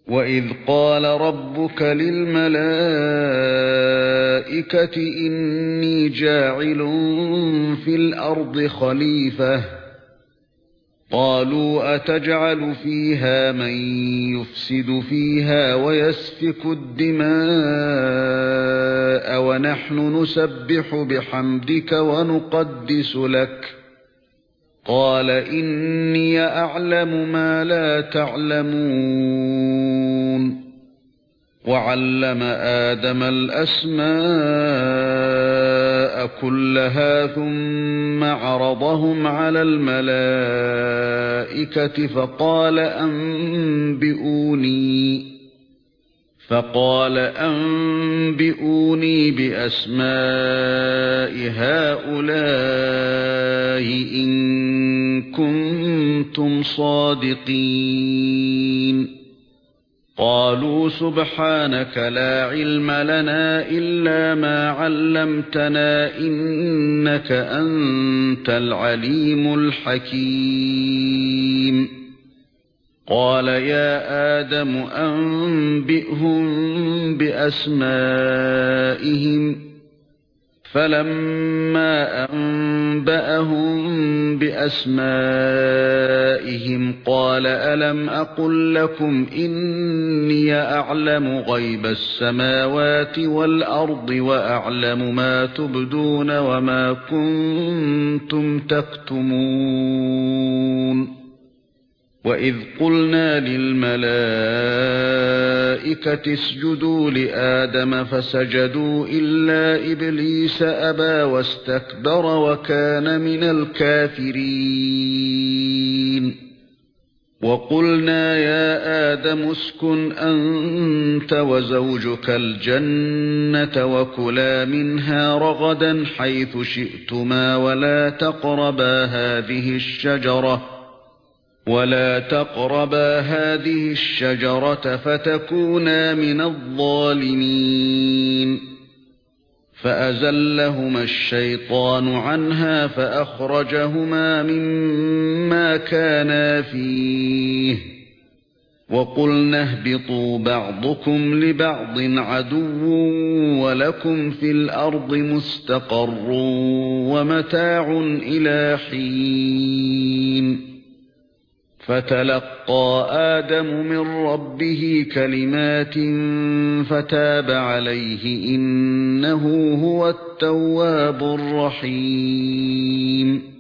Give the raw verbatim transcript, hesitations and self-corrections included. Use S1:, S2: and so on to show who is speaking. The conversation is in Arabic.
S1: وَإِذْ قَالَ رَبُّكَ لِلْمَلَائِكَةِ إِنِّي جَاعِلٌ فِي الْأَرْضِ خَلِيفَةً قَالُوا أَتَجْعَلُ فِيهَا مَن يُفْسِدُ فِيهَا وَيَسْفِكُ الدِّمَاءَ وَنَحْنُ نُسَبِّحُ بِحَمْدِكَ وَنُقَدِّسُ لَكَ قَالَ إِنِّي أَعْلَمُ مَا لَا تَعْلَمُونَ وَعَلَّمَ آدَمَ الْأَسْمَاءَ كُلَّهَا ثُمَّ عَرَضَهُمْ عَلَى الْمَلَائِكَةِ فَقَالَ أَنبِئُونِي فَقَالَ أَنبِئُونِي بِأَسْمَاءِ هَؤُلَاءِ إِن كُنتُمْ صَادِقِينَ قَالُوا سُبْحَانَكَ لَا عِلْمَ لَنَا إِلَّا مَا عَلَّمْتَنَا إِنَّكَ أَنْتَ الْعَلِيمُ الْحَكِيمُ قَالَ يَا آدَمُ أَنبِئْهُم بِأَسْمَائِهِمْ فَلَمَّا أَنبَأَهُم بِأَسْمَائِهِمْ قَالَ أَلَمْ أَقُل لَّكُمْ إِنِّي أَعْلَمُ غَيْبَ السَّمَاوَاتِ وَالْأَرْضِ وَأَعْلَمُ مَا تُبْدُونَ وَمَا كُنتُمْ تَكْتُمُونَ وَإِذْ قُلْنَا لِلْمَلَائِكَةِ اسْجُدُوا لِآدَمَ فَسَجَدُوا إِلَّا إِبْلِيسَ أَبَى وَاسْتَكْبَرَ وَكَانَ مِنَ الْكَافِرِينَ وَقُلْنَا يَا آدَمُ اسْكُنْ أَنْتَ وَزَوْجُكَ الْجَنَّةَ وَكُلَا مِنْهَا رَغَدًا حَيْثُ شِئْتُمَا وَلَا تَقْرَبَا هَذِهِ الشَّجَرَةَ وَلَا تَقْرَبَا هَذِهِ الشَّجَرَةَ فَتَكُونَا مِنَ الظَّالِمِينَ فَأَزَلَّهُمَا الشَّيْطَانُ عَنْهَا فَأَخْرَجَهُمَا مِمَّا كَانَا فِيهِ وَقُلْنَا اهْبِطُوا بَعْضُكُمْ لِبَعْضٍ عَدُوٌّ وَلَكُمْ فِي الْأَرْضِ مُسْتَقَرٌّ وَمَتَاعٌ إِلَى حِينٍ فَتَلَقَّى آدَمُ مِنْ رَبِّهِ كَلِمَاتٍ فَتَابَ عَلَيْهِ إِنَّهُ هُوَ التَّوَّابُ الرَّحِيمُ